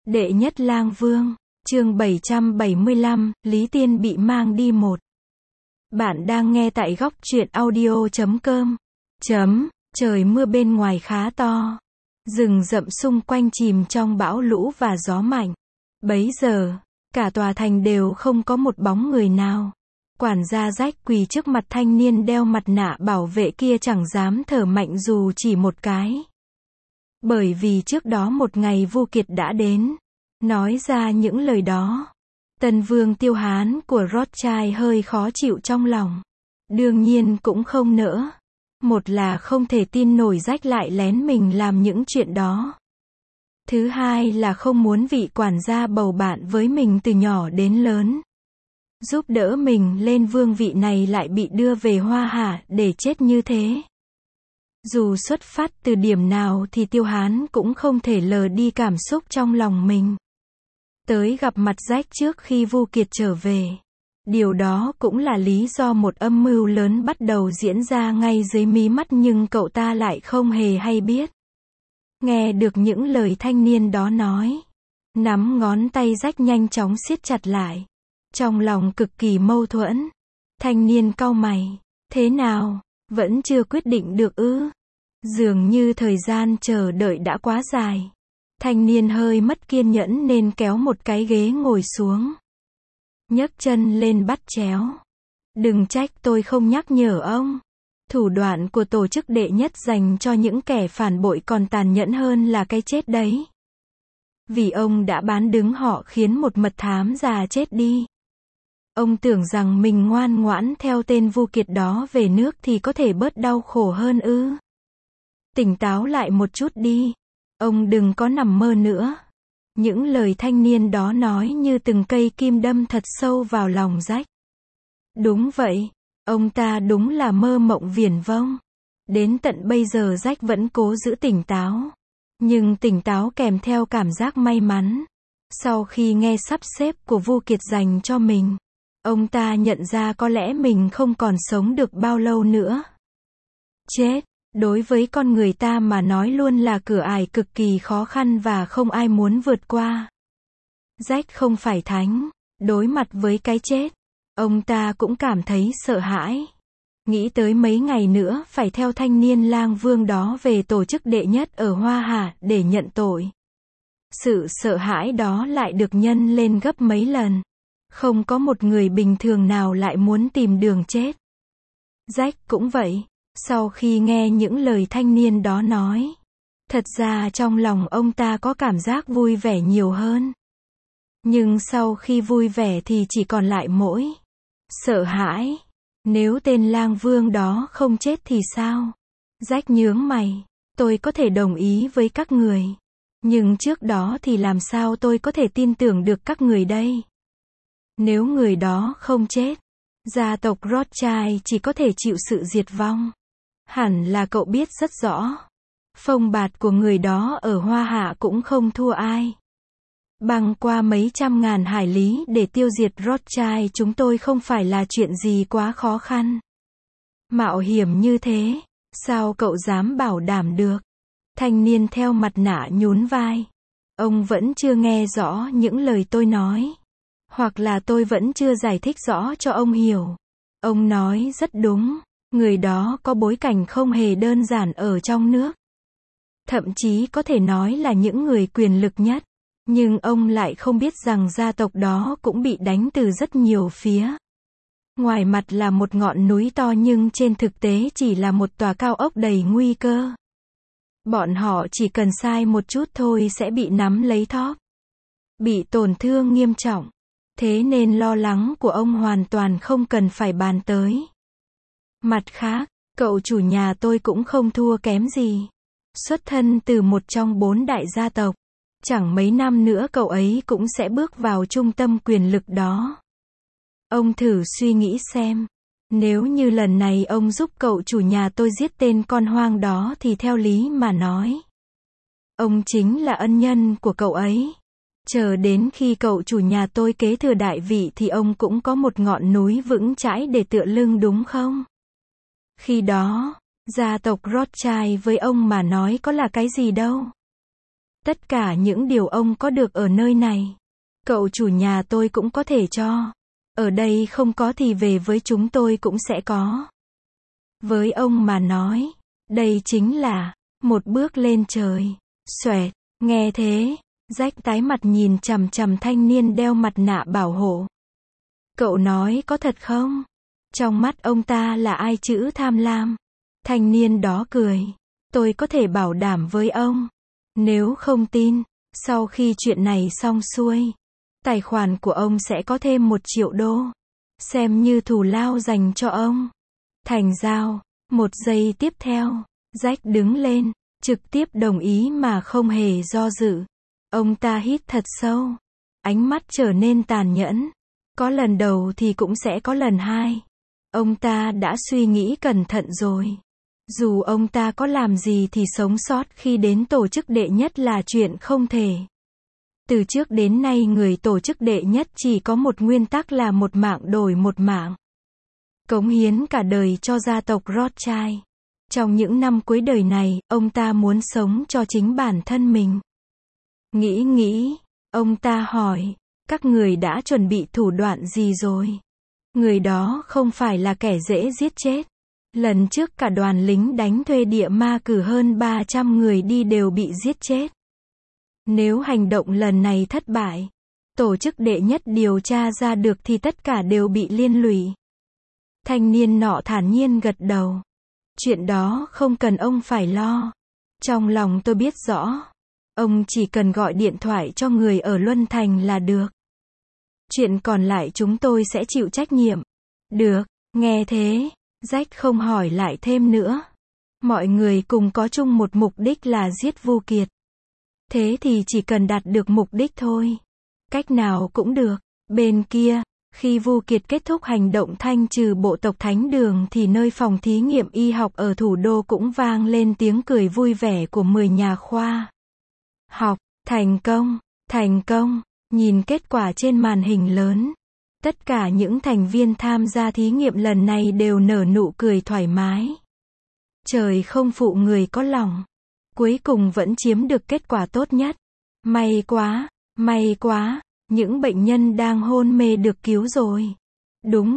Đệ nhất lang vương, chương 775, Lý Tiên bị mang đi một. Bạn đang nghe tại góc truyện audio.com. Trời mưa bên ngoài khá to. Rừng rậm xung quanh chìm trong bão lũ và gió mạnh. Bấy giờ, cả tòa thành đều không có một bóng người nào. Quản gia Rách quỳ trước mặt thanh niên đeo mặt nạ bảo vệ kia chẳng dám thở mạnh dù chỉ một cái. Bởi vì trước đó một ngày Vu Kiệt đã đến, nói ra những lời đó. Tân vương Tiêu Hán của Rothschild hơi khó chịu trong lòng. Đương nhiên cũng không nỡ. Một là không thể tin nổi Rách lại lén mình làm những chuyện đó. Thứ hai là không muốn vị quản gia bầu bạn với mình từ nhỏ đến lớn, giúp đỡ mình lên vương vị này lại bị đưa về Hoa Hạ để chết như thế. Dù xuất phát từ điểm nào thì Tiêu Hán cũng không thể lờ đi cảm xúc trong lòng mình. Tới gặp mặt Rách trước khi Vu Kiệt trở về. Điều đó cũng là lý do một âm mưu lớn bắt đầu diễn ra ngay dưới mí mắt nhưng cậu ta lại không hề hay biết. Nghe được những lời thanh niên đó nói, nắm ngón tay Rách nhanh chóng siết chặt lại. Trong lòng cực kỳ mâu thuẫn. Thanh niên cau mày. Thế nào? Vẫn chưa quyết định được ư? Dường như thời gian chờ đợi đã quá dài. Thanh niên hơi mất kiên nhẫn nên kéo một cái ghế ngồi xuống. Nhấc chân lên bắt chéo. Đừng trách tôi không nhắc nhở ông. Thủ đoạn của tổ chức đệ nhất dành cho những kẻ phản bội còn tàn nhẫn hơn là cái chết đấy. Vì ông đã bán đứng họ khiến một mật thám già chết đi. Ông tưởng rằng mình ngoan ngoãn theo tên Vu Kiệt đó về nước thì có thể bớt đau khổ hơn ư? Tỉnh táo lại một chút đi. Ông đừng có nằm mơ nữa. Những lời thanh niên đó nói như từng cây kim đâm thật sâu vào lòng Rách. Đúng vậy, ông ta đúng là mơ mộng viển vông. Đến tận bây giờ Rách vẫn cố giữ tỉnh táo. Nhưng tỉnh táo kèm theo cảm giác may mắn. Sau khi nghe sắp xếp của Vu Kiệt dành cho mình, ông ta nhận ra có lẽ mình không còn sống được bao lâu nữa. Chết, đối với con người ta mà nói luôn là cửa ải cực kỳ khó khăn và không ai muốn vượt qua. Rách không phải thánh, đối mặt với cái chết, ông ta cũng cảm thấy sợ hãi. Nghĩ tới mấy ngày nữa phải theo thanh niên lang vương đó về tổ chức đệ nhất ở Hoa Hạ để nhận tội. Sự sợ hãi đó lại được nhân lên gấp mấy lần. Không có một người bình thường nào lại muốn tìm đường chết. Rách cũng vậy. Sau khi nghe những lời thanh niên đó nói, thật ra trong lòng ông ta có cảm giác vui vẻ nhiều hơn. Nhưng sau khi vui vẻ thì chỉ còn lại mỗi sợ hãi. Nếu tên lang vương đó không chết thì sao? Rách nhướng mày. Tôi có thể đồng ý với các người. Nhưng trước đó thì làm sao tôi có thể tin tưởng được các người đây? Nếu người đó không chết, gia tộc Rothschild chỉ có thể chịu sự diệt vong. Hẳn là cậu biết rất rõ. Phông bạt của người đó ở Hoa Hạ cũng không thua ai. Băng qua mấy trăm ngàn hải lý để tiêu diệt Rothschild chúng tôi không phải là chuyện gì quá khó khăn. Mạo hiểm như thế, sao cậu dám bảo đảm được? Thanh niên theo mặt nạ nhún vai. Ông vẫn chưa nghe rõ những lời tôi nói. Hoặc là tôi vẫn chưa giải thích rõ cho ông hiểu. Ông nói rất đúng. Người đó có bối cảnh không hề đơn giản ở trong nước. Thậm chí có thể nói là những người quyền lực nhất. Nhưng ông lại không biết rằng gia tộc đó cũng bị đánh từ rất nhiều phía. Ngoài mặt là một ngọn núi to nhưng trên thực tế chỉ là một tòa cao ốc đầy nguy cơ. Bọn họ chỉ cần sai một chút thôi sẽ bị nắm lấy thóp. Bị tổn thương nghiêm trọng. Thế nên lo lắng của ông hoàn toàn không cần phải bàn tới. Mặt khác, cậu chủ nhà tôi cũng không thua kém gì. Xuất thân từ một trong 4 đại gia tộc. Chẳng mấy năm nữa cậu ấy cũng sẽ bước vào trung tâm quyền lực đó. Ông thử suy nghĩ xem. Nếu như lần này ông giúp cậu chủ nhà tôi giết tên con hoang đó thì theo lý mà nói, ông chính là ân nhân của cậu ấy. Chờ đến khi cậu chủ nhà tôi kế thừa đại vị thì ông cũng có một ngọn núi vững chãi để tựa lưng đúng không? Khi đó, gia tộc Rothschild với ông mà nói có là cái gì đâu. Tất cả những điều ông có được ở nơi này, cậu chủ nhà tôi cũng có thể cho. Ở đây không có thì về với chúng tôi cũng sẽ có. Với ông mà nói, đây chính là một bước lên trời. Xoẹt, nghe thế, Jack tái mặt nhìn chằm chằm thanh niên đeo mặt nạ bảo hộ. Cậu nói có thật không? Trong mắt ông ta là ai chữ tham lam. Thanh niên đó cười. Tôi có thể bảo đảm với ông. Nếu không tin, sau khi chuyện này xong xuôi, tài khoản của ông sẽ có thêm 1 triệu đô. Xem như thù lao dành cho ông. Thành giao. Một giây tiếp theo, Jack đứng lên, trực tiếp đồng ý mà không hề do dự. Ông ta hít thật sâu. Ánh mắt trở nên tàn nhẫn. Có lần đầu thì cũng sẽ có lần hai. Ông ta đã suy nghĩ cẩn thận rồi. Dù ông ta có làm gì thì sống sót khi đến tổ chức đệ nhất là chuyện không thể. Từ trước đến nay người tổ chức đệ nhất chỉ có một nguyên tắc là một mạng đổi một mạng. Cống hiến cả đời cho gia tộc Rothschild. Trong những năm cuối đời này, ông ta muốn sống cho chính bản thân mình. Nghĩ, ông ta hỏi, các người đã chuẩn bị thủ đoạn gì rồi? Người đó không phải là kẻ dễ giết chết. Lần trước cả đoàn lính đánh thuê địa ma cử hơn 300 người đi đều bị giết chết. Nếu hành động lần này thất bại, tổ chức đệ nhất điều tra ra được thì tất cả đều bị liên lụy. Thanh niên nọ thản nhiên gật đầu. Chuyện đó không cần ông phải lo. Trong lòng tôi biết rõ. Ông chỉ cần gọi điện thoại cho người ở Luân Thành là được. Chuyện còn lại chúng tôi sẽ chịu trách nhiệm. Được, nghe thế, Jack không hỏi lại thêm nữa. Mọi người cùng có chung một mục đích là giết Vu Kiệt. Thế thì chỉ cần đạt được mục đích thôi. Cách nào cũng được. Bên kia, khi Vu Kiệt kết thúc hành động thanh trừ bộ tộc Thánh Đường thì nơi phòng thí nghiệm y học ở thủ đô cũng vang lên tiếng cười vui vẻ của 10 nhà khoa học. Thành công. Nhìn kết quả trên màn hình lớn. Tất cả những thành viên tham gia thí nghiệm lần này đều nở nụ cười thoải mái. Trời không phụ người có lòng. Cuối cùng vẫn chiếm được kết quả tốt nhất. May quá. Những bệnh nhân đang hôn mê được cứu rồi. Đúng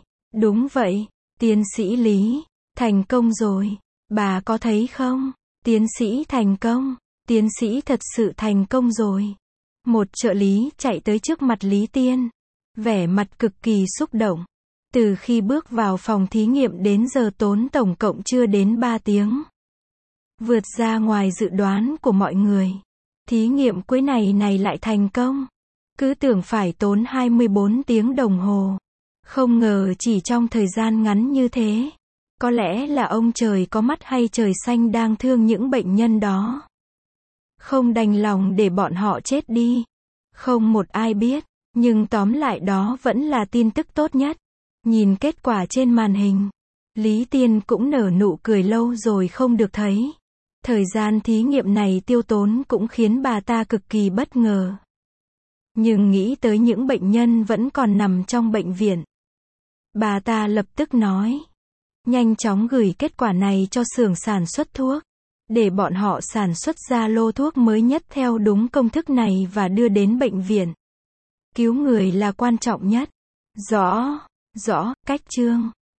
vậy. Tiến sĩ Lý, thành công rồi. Bà có thấy không? Tiến sĩ thành công. Tiến sĩ thật sự thành công rồi. Một trợ lý chạy tới trước mặt Lý Tiên. Vẻ mặt cực kỳ xúc động. Từ khi bước vào phòng thí nghiệm đến giờ tốn tổng cộng chưa đến 3 tiếng. Vượt ra ngoài dự đoán của mọi người. Thí nghiệm cuối này lại thành công. Cứ tưởng phải tốn 24 tiếng đồng hồ. Không ngờ chỉ trong thời gian ngắn như thế. Có lẽ là ông trời có mắt hay trời xanh đang thương những bệnh nhân đó. Không đành lòng để bọn họ chết đi. Không một ai biết. Nhưng tóm lại đó vẫn là tin tức tốt nhất. Nhìn kết quả trên màn hình. Lý Tiên cũng nở nụ cười lâu rồi không được thấy. Thời gian thí nghiệm này tiêu tốn cũng khiến bà ta cực kỳ bất ngờ. Nhưng nghĩ tới những bệnh nhân vẫn còn nằm trong bệnh viện. Bà ta lập tức nói. Nhanh chóng gửi kết quả này cho xưởng sản xuất thuốc. Để bọn họ sản xuất ra lô thuốc mới nhất theo đúng công thức này và đưa đến bệnh viện. Cứu người là quan trọng nhất. Rõ, cách chương.